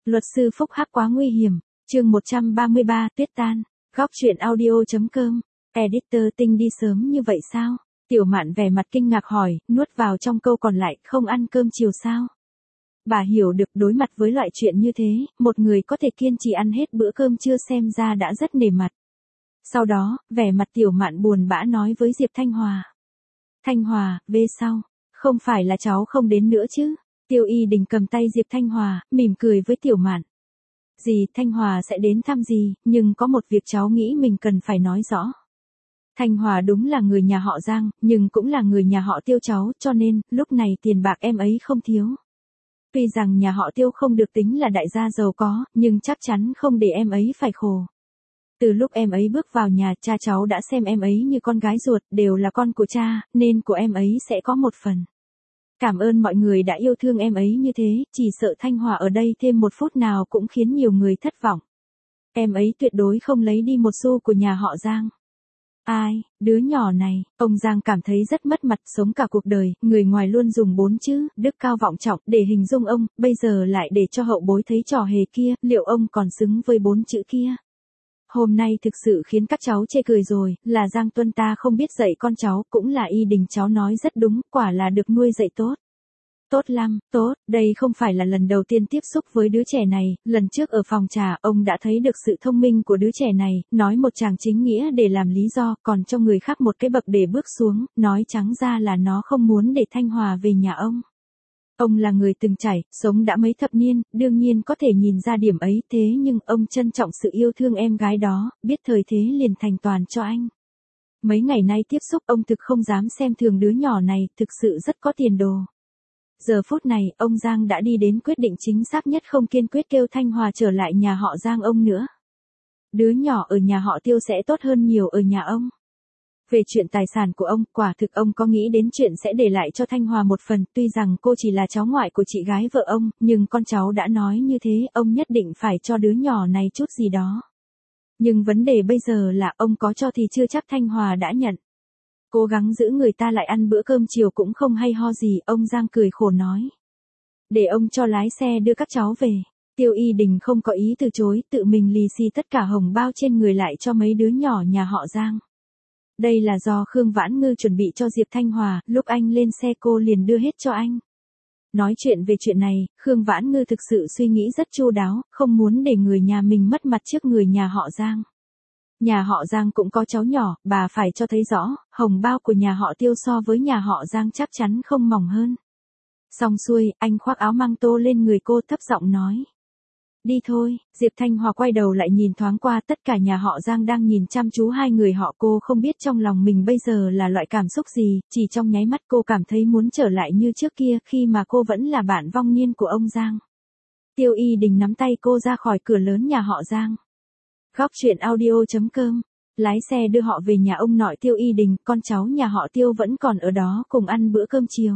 Luật sư phúc hắc quá nguy hiểm. Chương 133, tuyết tan. Góc truyện audio.com. Editor Tinh đi sớm như vậy sao? Tiểu Mạn vẻ mặt kinh ngạc hỏi, nuốt vào trong câu còn lại, không ăn cơm chiều sao? Bà hiểu được đối mặt với loại chuyện như thế, một người có thể kiên trì ăn hết bữa cơm trưa xem ra đã rất nể mặt. Sau đó, vẻ mặt Tiểu Mạn buồn bã nói với Diệp Thanh Hòa. Thanh Hòa, về sau, không phải là cháu không đến nữa chứ? Tiêu Y Đình cầm tay Diệp Thanh Hòa, mỉm cười với Tiểu Mạn. Dì Thanh Hòa sẽ đến thăm dì, nhưng có một việc cháu nghĩ mình cần phải nói rõ. Thanh Hòa đúng là người nhà họ Giang, nhưng cũng là người nhà họ Tiêu cháu, cho nên, lúc này tiền bạc em ấy không thiếu. Tuy rằng nhà họ Tiêu không được tính là đại gia giàu có, nhưng chắc chắn không để em ấy phải khổ. Từ lúc em ấy bước vào nhà, cha cháu đã xem em ấy như con gái ruột, đều là con của cha, nên của em ấy sẽ có một phần. Cảm ơn mọi người đã yêu thương em ấy như thế, chỉ sợ Thanh Hòa ở đây thêm một phút nào cũng khiến nhiều người thất vọng. Em ấy tuyệt đối không lấy đi một xu của nhà họ Giang. Ai, đứa nhỏ này, ông Giang cảm thấy rất mất mặt, sống cả cuộc đời, người ngoài luôn dùng 4 chữ, đức cao vọng trọng, để hình dung ông, bây giờ lại để cho hậu bối thấy trò hề kia, liệu ông còn xứng với 4 chữ kia? Hôm nay thực sự khiến các cháu chê cười rồi, là Giang Tuân ta không biết dạy con cháu, cũng là Y Đình cháu nói rất đúng, quả là được nuôi dạy tốt. Tốt lắm, tốt, đây không phải là lần đầu tiên tiếp xúc với đứa trẻ này, lần trước ở phòng trà, ông đã thấy được sự thông minh của đứa trẻ này, nói một chàng chính nghĩa để làm lý do, còn cho người khác một cái bậc để bước xuống, nói trắng ra là nó không muốn để Thanh Hòa về nhà ông. Ông là người từng trải, sống đã mấy thập niên, đương nhiên có thể nhìn ra điểm ấy, thế nhưng ông trân trọng sự yêu thương em gái đó, biết thời thế liền thành toàn cho anh. Mấy ngày nay tiếp xúc ông thực không dám xem thường đứa nhỏ này, thực sự rất có tiền đồ. Giờ phút này, ông Giang đã đi đến quyết định chính xác nhất, không kiên quyết kêu Thanh Hòa trở lại nhà họ Giang ông nữa. Đứa nhỏ ở nhà họ Tiêu sẽ tốt hơn nhiều ở nhà ông. Về chuyện tài sản của ông, quả thực ông có nghĩ đến chuyện sẽ để lại cho Thanh Hòa một phần, tuy rằng cô chỉ là cháu ngoại của chị gái vợ ông, nhưng con cháu đã nói như thế, ông nhất định phải cho đứa nhỏ này chút gì đó. Nhưng vấn đề bây giờ là ông có cho thì chưa chắc Thanh Hòa đã nhận. Cố gắng giữ người ta lại ăn bữa cơm chiều cũng không hay ho gì, ông Giang cười khổ nói. Để ông cho lái xe đưa các cháu về. Tiêu Y Đình không có ý từ chối, tự mình lì xì tất cả hồng bao trên người lại cho mấy đứa nhỏ nhà họ Giang. Đây là do Khương Vãn Ngư chuẩn bị cho Diệp Thanh Hòa, lúc anh lên xe cô liền đưa hết cho anh. Nói chuyện về chuyện này, Khương Vãn Ngư thực sự suy nghĩ rất chu đáo, không muốn để người nhà mình mất mặt trước người nhà họ Giang. Nhà họ Giang cũng có cháu nhỏ, bà phải cho thấy rõ, hồng bao của nhà họ Tiêu so với nhà họ Giang chắc chắn không mỏng hơn. Xong xuôi, anh khoác áo măng tô lên người cô, thấp giọng nói. Đi thôi, Diệp Thanh Hòa quay đầu lại nhìn thoáng qua, tất cả nhà họ Giang đang nhìn chăm chú hai người họ, cô không biết trong lòng mình bây giờ là loại cảm xúc gì, chỉ trong nháy mắt cô cảm thấy muốn trở lại như trước kia, khi mà cô vẫn là bạn vong niên của ông Giang. Tiêu Y Đình nắm tay cô ra khỏi cửa lớn nhà họ Giang. Góc truyện audio.com. Lái xe đưa họ về nhà ông nội Tiêu Y Đình, con cháu nhà họ Tiêu vẫn còn ở đó cùng ăn bữa cơm chiều.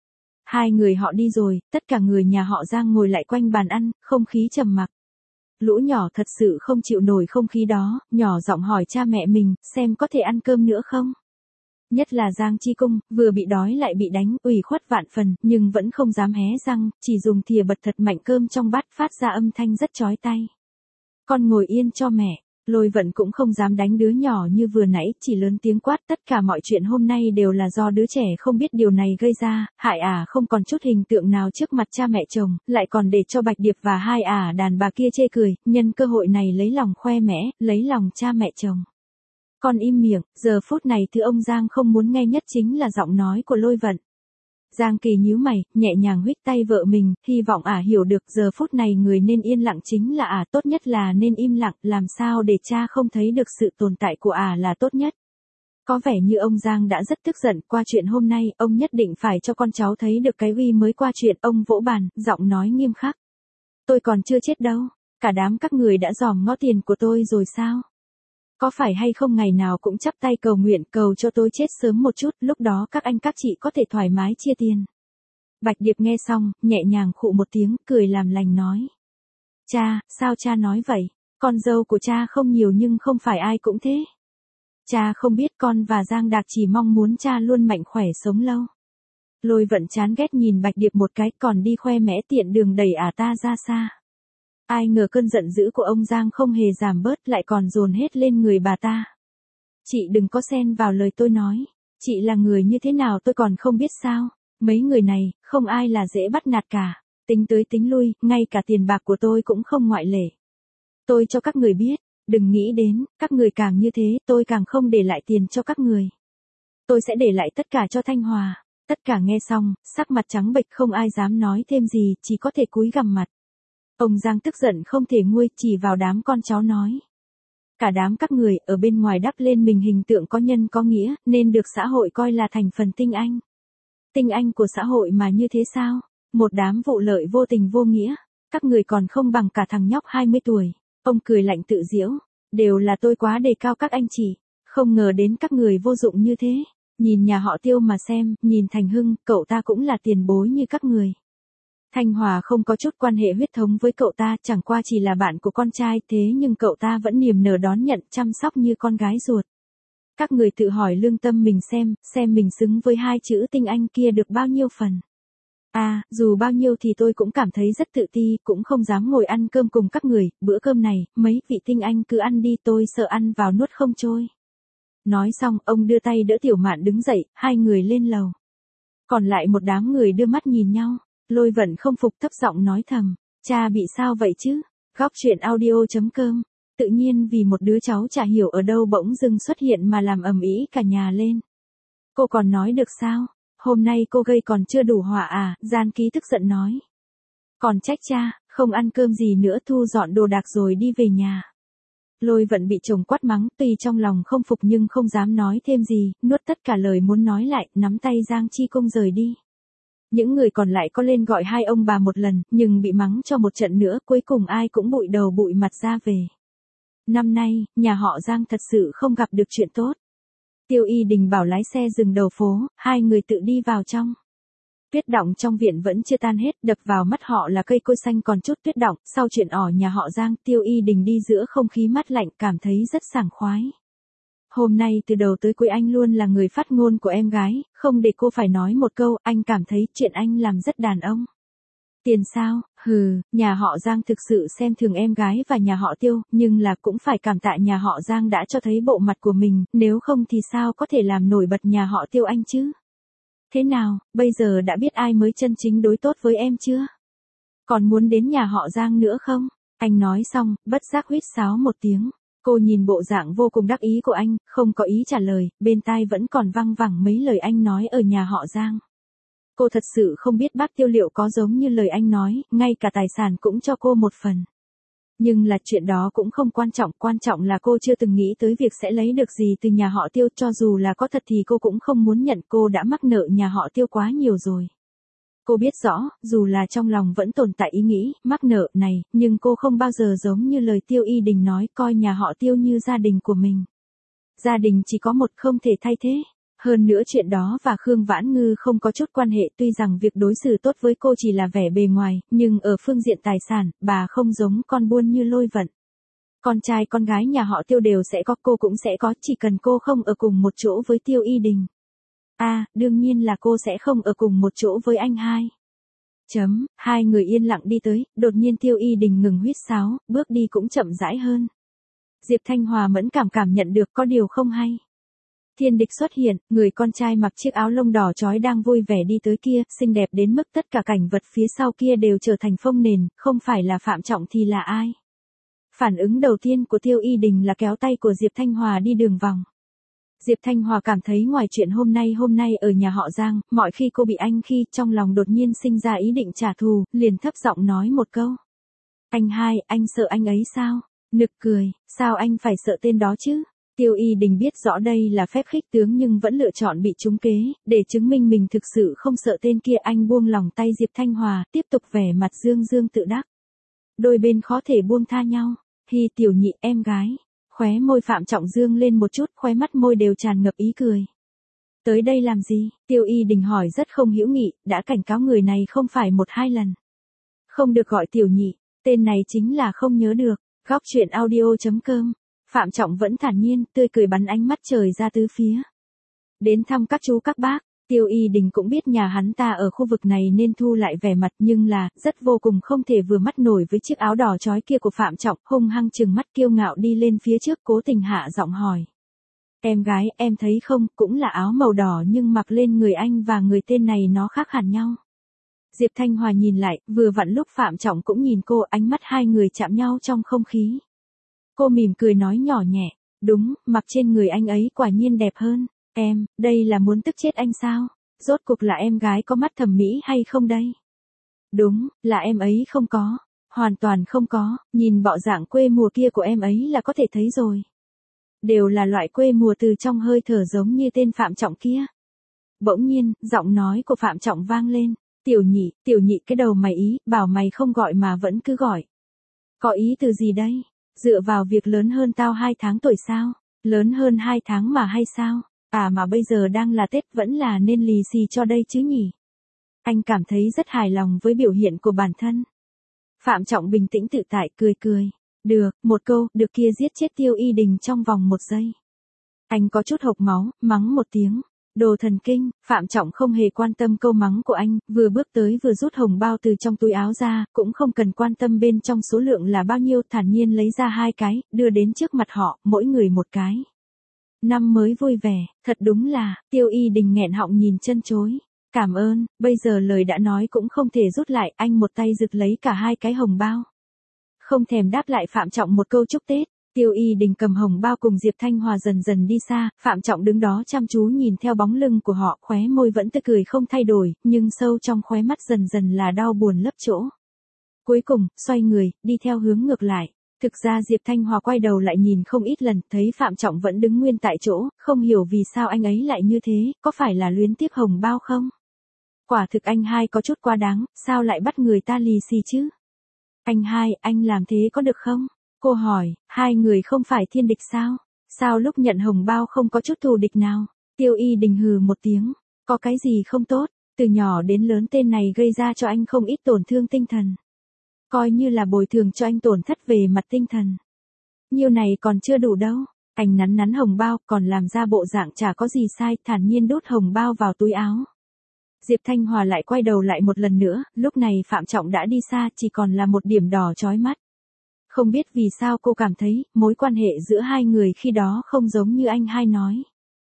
Hai người họ đi rồi, tất cả người nhà họ Giang ngồi lại quanh bàn ăn, không khí trầm mặc. Lũ nhỏ thật sự không chịu nổi không khí đó, nhỏ giọng hỏi cha mẹ mình, xem có thể ăn cơm nữa không? Nhất là Giang Chi Cung, vừa bị đói lại bị đánh, ủy khuất vạn phần, nhưng vẫn không dám hé răng, chỉ dùng thìa bật thật mạnh cơm trong bát, phát ra âm thanh rất chói tai. Con ngồi yên cho mẹ. Lôi Vận cũng không dám đánh đứa nhỏ như vừa nãy, chỉ lớn tiếng quát, tất cả mọi chuyện hôm nay đều là do đứa trẻ không biết điều này gây ra, hại không còn chút hình tượng nào trước mặt cha mẹ chồng, lại còn để cho Bạch Điệp và hai đàn bà kia chê cười, nhân cơ hội này lấy lòng khoe mẽ, lấy lòng cha mẹ chồng. Con im miệng, giờ phút này thứ ông Giang không muốn nghe nhất chính là giọng nói của Lôi Vận. Giang Kỳ nhíu mày, nhẹ nhàng huých tay vợ mình, hy vọng hiểu được giờ phút này người nên yên lặng chính là tốt nhất là nên im lặng, làm sao để cha không thấy được sự tồn tại của là tốt nhất. Có vẻ như ông Giang đã rất tức giận, qua chuyện hôm nay, ông nhất định phải cho con cháu thấy được cái uy mới qua chuyện, ông vỗ bàn, giọng nói nghiêm khắc. Tôi còn chưa chết đâu, cả đám các người đã dòm ngó tiền của tôi rồi sao? Có phải hay không ngày nào cũng chắp tay cầu nguyện cầu cho tôi chết sớm một chút, lúc đó các anh các chị có thể thoải mái chia tiền. Bạch Điệp nghe xong, nhẹ nhàng khụ một tiếng, cười làm lành nói. Cha, sao cha nói vậy? Con dâu của cha không nhiều nhưng không phải ai cũng thế. Cha không biết con và Giang Đạc chỉ mong muốn cha luôn mạnh khỏe sống lâu. Lôi Vận chán ghét nhìn Bạch Điệp một cái, còn đi khoe mẽ tiện đường đẩy ta ra xa. Ai ngờ cơn giận dữ của ông Giang không hề giảm bớt lại còn dồn hết lên người bà ta. Chị đừng có xen vào lời tôi nói. Chị là người như thế nào tôi còn không biết sao. Mấy người này, không ai là dễ bắt nạt cả. Tính tới tính lui, ngay cả tiền bạc của tôi cũng không ngoại lệ. Tôi cho các người biết, đừng nghĩ đến, các người càng như thế tôi càng không để lại tiền cho các người. Tôi sẽ để lại tất cả cho Thanh Hòa. Tất cả nghe xong, sắc mặt trắng bệch không ai dám nói thêm gì, chỉ có thể cúi gằm mặt. Ông Giang tức giận không thể nguôi, chỉ vào đám con cháu nói. Cả đám các người ở bên ngoài đắp lên mình hình tượng có nhân có nghĩa, nên được xã hội coi là thành phần tinh anh. Tinh anh của xã hội mà như thế sao? Một đám vụ lợi vô tình vô nghĩa. Các người còn không bằng cả thằng nhóc 20 tuổi. Ông cười lạnh tự giễu. Đều là tôi quá đề cao các anh chị. Không ngờ đến các người vô dụng như thế. Nhìn nhà họ Tiêu mà xem, nhìn Thành Hưng, cậu ta cũng là tiền bối như các người. Thanh Hòa không có chút quan hệ huyết thống với cậu ta, chẳng qua chỉ là bạn của con trai, thế nhưng cậu ta vẫn niềm nở đón nhận, chăm sóc như con gái ruột. Các người tự hỏi lương tâm mình xem mình xứng với hai chữ tinh anh kia được bao nhiêu phần. Dù bao nhiêu thì tôi cũng cảm thấy rất tự ti, cũng không dám ngồi ăn cơm cùng các người, bữa cơm này, mấy vị tinh anh cứ ăn đi, tôi sợ ăn vào nuốt không trôi. Nói xong, ông đưa tay đỡ Tiểu Mạn đứng dậy, hai người lên lầu. Còn lại một đám người đưa mắt nhìn nhau. Lôi Vận không phục thấp giọng nói thầm, cha bị sao vậy chứ? Góc truyện audio.com. Tự nhiên vì một đứa cháu chả hiểu ở đâu bỗng dưng xuất hiện mà làm ầm ĩ cả nhà lên. Cô còn nói được sao? Hôm nay cô gây còn chưa đủ họa à? Gian Ký tức giận nói. Còn trách cha, không ăn cơm gì nữa, thu dọn đồ đạc rồi đi về nhà. Lôi Vận bị chồng quát mắng, tuy trong lòng không phục nhưng không dám nói thêm gì, nuốt tất cả lời muốn nói lại, nắm tay Giang Chi Công rời đi. Những người còn lại có lên gọi hai ông bà một lần, nhưng bị mắng cho một trận nữa, cuối cùng ai cũng bụi đầu bụi mặt ra về. Năm nay, nhà họ Giang thật sự không gặp được chuyện tốt. Tiêu Y Đình bảo lái xe dừng đầu phố, hai người tự đi vào trong. Tuyết đọng trong viện vẫn chưa tan hết, đập vào mắt họ là cây cối xanh còn chút tuyết đọng. Sau chuyện ỏ nhà họ Giang, Tiêu Y Đình đi giữa không khí mát lạnh, cảm thấy rất sảng khoái. Hôm nay từ đầu tới cuối anh luôn là người phát ngôn của em gái, không để cô phải nói một câu, anh cảm thấy chuyện anh làm rất đàn ông. Tiền sao? Nhà họ Giang thực sự xem thường em gái và nhà họ Tiêu, nhưng là cũng phải cảm tạ nhà họ Giang đã cho thấy bộ mặt của mình, nếu không thì sao có thể làm nổi bật nhà họ Tiêu anh chứ? Thế nào, bây giờ đã biết ai mới chân chính đối tốt với em chưa? Còn muốn đến nhà họ Giang nữa không? Anh nói xong, bất giác huýt sáo một tiếng. Cô nhìn bộ dạng vô cùng đắc ý của anh, không có ý trả lời, bên tai vẫn còn văng vẳng mấy lời anh nói ở nhà họ Giang. Cô thật sự không biết bác Tiêu liệu có giống như lời anh nói, ngay cả tài sản cũng cho cô một phần. Nhưng là chuyện đó cũng không quan trọng là cô chưa từng nghĩ tới việc sẽ lấy được gì từ nhà họ Tiêu, cho dù là có thật thì cô cũng không muốn nhận, cô đã mắc nợ nhà họ Tiêu quá nhiều rồi. Cô biết rõ, dù là trong lòng vẫn tồn tại ý nghĩ, mắc nợ này, nhưng cô không bao giờ giống như lời Tiêu Y Đình nói, coi nhà họ Tiêu như gia đình của mình. Gia đình chỉ có một, không thể thay thế. Hơn nữa chuyện đó và Khương Vãn Ngư không có chút quan hệ, tuy rằng việc đối xử tốt với cô chỉ là vẻ bề ngoài, nhưng ở phương diện tài sản, bà không giống con buôn như Lôi Vận. Con trai con gái nhà họ Tiêu đều sẽ có, cô cũng sẽ có, chỉ cần cô không ở cùng một chỗ với Tiêu Y Đình. Đương nhiên là cô sẽ không ở cùng một chỗ với anh hai. Hai người yên lặng đi tới, đột nhiên Tiêu Y Đình ngừng huýt sáo, bước đi cũng chậm rãi hơn. Diệp Thanh Hòa mẫn cảm nhận được có điều không hay. Thiên Địch xuất hiện, người con trai mặc chiếc áo lông đỏ chói đang vui vẻ đi tới kia, xinh đẹp đến mức tất cả cảnh vật phía sau kia đều trở thành phông nền, không phải là Phạm Trọng thì là ai? Phản ứng đầu tiên của Tiêu Y Đình là kéo tay của Diệp Thanh Hòa đi đường vòng. Diệp Thanh Hòa cảm thấy ngoài chuyện hôm nay ở nhà họ Giang, mọi khi cô bị anh khi trong lòng đột nhiên sinh ra ý định trả thù, liền thấp giọng nói một câu. Anh hai, anh sợ anh ấy sao? Nực cười, sao anh phải sợ tên đó chứ? Tiêu Y Đình biết rõ đây là phép khích tướng nhưng vẫn lựa chọn bị trúng kế, để chứng minh mình thực sự không sợ tên kia. Anh buông lòng tay Diệp Thanh Hòa, tiếp tục vẻ mặt dương tự đắc. Đôi bên khó thể buông tha nhau. Hi tiểu nhị, em gái. Khóe môi Phạm Trọng dương lên một chút, khóe mắt môi đều tràn ngập ý cười. Tới đây làm gì? Tiêu Y Đình hỏi rất không hữu nghị, đã cảnh cáo người này không phải một hai lần. Không được gọi tiểu nhị, tên này chính là không nhớ được. Góc truyện audio.com. Phạm Trọng vẫn thản nhiên, tươi cười bắn ánh mắt trời ra tứ phía. Đến thăm các chú các bác, Tiêu Y Đình cũng biết nhà hắn ta ở khu vực này nên thu lại vẻ mặt, nhưng là, rất vô cùng không thể vừa mắt nổi với chiếc áo đỏ chói kia của Phạm Trọng, hung hăng trừng mắt kiêu ngạo đi lên phía trước, cố tình hạ giọng hỏi. Em gái, em thấy không, cũng là áo màu đỏ nhưng mặc lên người anh và người tên này nó khác hẳn nhau. Diệp Thanh Hòa nhìn lại, vừa vặn lúc Phạm Trọng cũng nhìn cô, ánh mắt hai người chạm nhau trong không khí. Cô mỉm cười nói nhỏ nhẹ, đúng, mặc trên người anh ấy quả nhiên đẹp hơn. Em, đây là muốn tức chết anh sao? Rốt cuộc là em gái có mắt thẩm mỹ hay không đây? Đúng, là em ấy không có. Hoàn toàn không có, nhìn bộ dạng quê mùa kia của em ấy là có thể thấy rồi. Đều là loại quê mùa từ trong hơi thở giống như tên Phạm Trọng kia. Bỗng nhiên, giọng nói của Phạm Trọng vang lên. Tiểu nhị cái đầu mày ý, bảo mày không gọi mà vẫn cứ gọi. Có ý từ gì đây? Dựa vào việc lớn hơn tao 2 tháng tuổi sao? Lớn hơn 2 tháng mà hay sao? À mà bây giờ đang là Tết vẫn là nên lì xì cho đây chứ nhỉ? Anh cảm thấy rất hài lòng với biểu hiện của bản thân. Phạm Trọng bình tĩnh tự tại cười cười. Được, một câu, được kia giết chết Tiêu Y Đình trong vòng 1 giây. Anh có chút hộc máu, mắng một tiếng. Đồ thần kinh, Phạm Trọng không hề quan tâm câu mắng của anh, vừa bước tới vừa rút hồng bao từ trong túi áo ra, cũng không cần quan tâm bên trong số lượng là bao nhiêu, thản nhiên lấy ra 2 cái, đưa đến trước mặt họ, mỗi người 1 cái. Năm mới vui vẻ, thật đúng là, Tiêu Y Đình nghẹn họng nhìn chân chối. Cảm ơn, bây giờ lời đã nói cũng không thể rút lại, anh một tay giật lấy cả 2 cái hồng bao. Không thèm đáp lại Phạm Trọng một câu chúc Tết. Tiêu Y Đình cầm hồng bao cùng Diệp Thanh Hòa dần dần đi xa, Phạm Trọng đứng đó chăm chú nhìn theo bóng lưng của họ, khóe môi vẫn tươi cười không thay đổi, nhưng sâu trong khóe mắt dần dần là đau buồn lấp chỗ. Cuối cùng, xoay người, đi theo hướng ngược lại. Thực ra Diệp Thanh Hòa quay đầu lại nhìn không ít lần, thấy Phạm Trọng vẫn đứng nguyên tại chỗ, không hiểu vì sao anh ấy lại như thế, có phải là luyến tiếc hồng bao không? Quả thực anh hai có chút quá đáng, sao lại bắt người ta lì xì chứ? Anh hai, anh làm thế có được không? Cô hỏi, hai người không phải thiên địch sao? Sao lúc nhận hồng bao không có chút thù địch nào? Tiêu Y Đình hừ một tiếng, có cái gì không tốt, từ nhỏ đến lớn tên này gây ra cho anh không ít tổn thương tinh thần. Coi như là bồi thường cho anh tổn thất về mặt tinh thần. Nhiêu này còn chưa đủ đâu. Anh nắn nắn hồng bao, còn làm ra bộ dạng chả có gì sai, thản nhiên đút hồng bao vào túi áo. Diệp Thanh Hòa lại quay đầu lại một lần nữa, lúc này Phạm Trọng đã đi xa, chỉ còn là một điểm đỏ chói mắt. Không biết vì sao cô cảm thấy, mối quan hệ giữa hai người khi đó không giống như anh hai nói.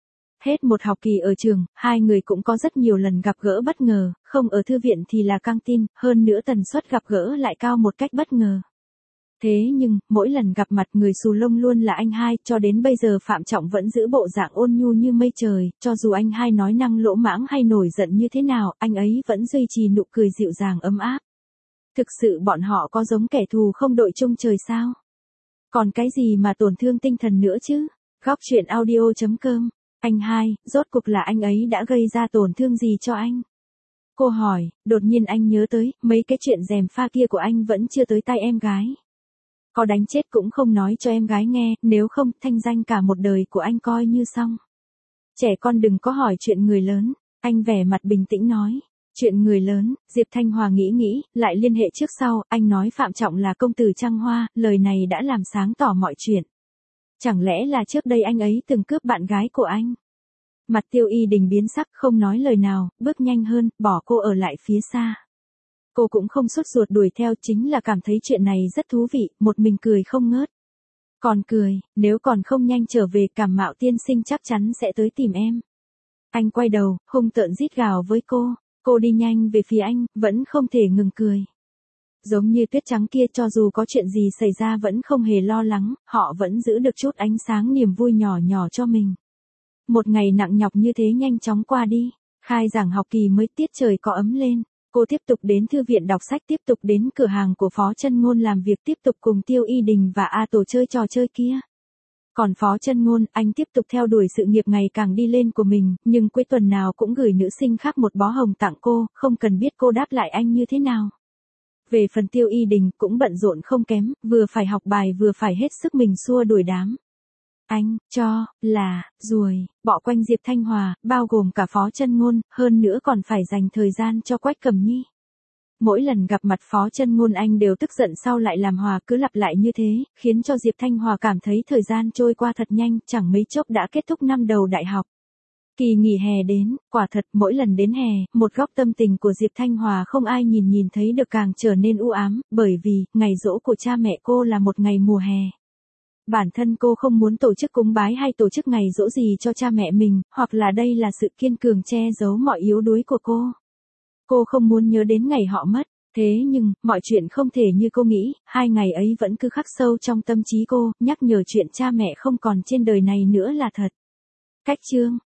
Hết một học kỳ ở trường, hai người cũng có rất nhiều lần gặp gỡ bất ngờ, không ở thư viện thì là căng tin, hơn nữa tần suất gặp gỡ lại cao một cách bất ngờ. Thế nhưng, mỗi lần gặp mặt người xù lông luôn là anh hai, cho đến bây giờ Phạm Trọng vẫn giữ bộ dạng ôn nhu như mây trời, cho dù anh hai nói năng lỗ mãng hay nổi giận như thế nào, anh ấy vẫn duy trì nụ cười dịu dàng ấm áp. Thực sự bọn họ có giống kẻ thù không đội chung trời sao? Còn cái gì mà tổn thương tinh thần nữa chứ? Góc truyện audio.com. Anh hai, rốt cuộc là anh ấy đã gây ra tổn thương gì cho anh? Cô hỏi, đột nhiên anh nhớ tới, mấy cái chuyện gièm pha kia của anh vẫn chưa tới tay em gái. Có đánh chết cũng không nói cho em gái nghe, nếu không, thanh danh cả một đời của anh coi như xong. Trẻ con đừng có hỏi chuyện người lớn, anh vẻ mặt bình tĩnh nói. Chuyện người lớn, Diệp Thanh Hòa nghĩ, lại liên hệ trước sau, anh nói Phạm Trọng là công tử Trăng Hoa, lời này đã làm sáng tỏ mọi chuyện. Chẳng lẽ là trước đây anh ấy từng cướp bạn gái của anh? Mặt Tiêu Y Đình biến sắc không nói lời nào, bước nhanh hơn, bỏ cô ở lại phía xa. Cô cũng không sốt ruột đuổi theo, chính là cảm thấy chuyện này rất thú vị, một mình cười không ngớt. Còn cười, nếu còn không nhanh trở về Cảm Mạo tiên sinh chắc chắn sẽ tới tìm em. Anh quay đầu, hung tợn rít gào với cô đi nhanh về phía anh, vẫn không thể ngừng cười. Giống như tuyết trắng kia, cho dù có chuyện gì xảy ra vẫn không hề lo lắng, họ vẫn giữ được chút ánh sáng niềm vui nhỏ nhỏ cho mình. Một ngày nặng nhọc như thế nhanh chóng qua đi, khai giảng học kỳ mới tiết trời có ấm lên. Cô tiếp tục đến thư viện đọc sách, tiếp tục đến cửa hàng của Phó Chân Ngôn làm việc, tiếp tục cùng Tiêu Y Đình và A Tổ chơi trò chơi kia. Còn Phó Chân Ngôn, anh tiếp tục theo đuổi sự nghiệp ngày càng đi lên của mình, nhưng cuối tuần nào cũng gửi nữ sinh khác một bó hồng tặng cô, không cần biết cô đáp lại anh như thế nào. Về phần Tiêu Y Đình cũng bận rộn không kém, vừa phải học bài vừa phải hết sức mình xua đuổi đám. Anh, cho, là, ruồi, bọ quanh Diệp Thanh Hòa, bao gồm cả Phó Chân Ngôn, hơn nữa còn phải dành thời gian cho Quách Cẩm Nhi. Mỗi lần gặp mặt Phó Chân Ngôn anh đều tức giận sau lại làm hòa, cứ lặp lại như thế, khiến cho Diệp Thanh Hòa cảm thấy thời gian trôi qua thật nhanh, chẳng mấy chốc đã kết thúc năm đầu đại học. Kỳ nghỉ hè đến, quả thật mỗi lần đến hè, một góc tâm tình của Diệp Thanh Hòa không ai nhìn thấy được càng trở nên u ám, bởi vì, ngày giỗ của cha mẹ cô là một ngày mùa hè. Bản thân cô không muốn tổ chức cúng bái hay tổ chức ngày giỗ gì cho cha mẹ mình, hoặc là đây là sự kiên cường che giấu mọi yếu đuối của cô. Cô không muốn nhớ đến ngày họ mất. Thế nhưng, mọi chuyện không thể như cô nghĩ, 2 ngày ấy vẫn cứ khắc sâu trong tâm trí cô, nhắc nhở chuyện cha mẹ không còn trên đời này nữa là thật. Cách chương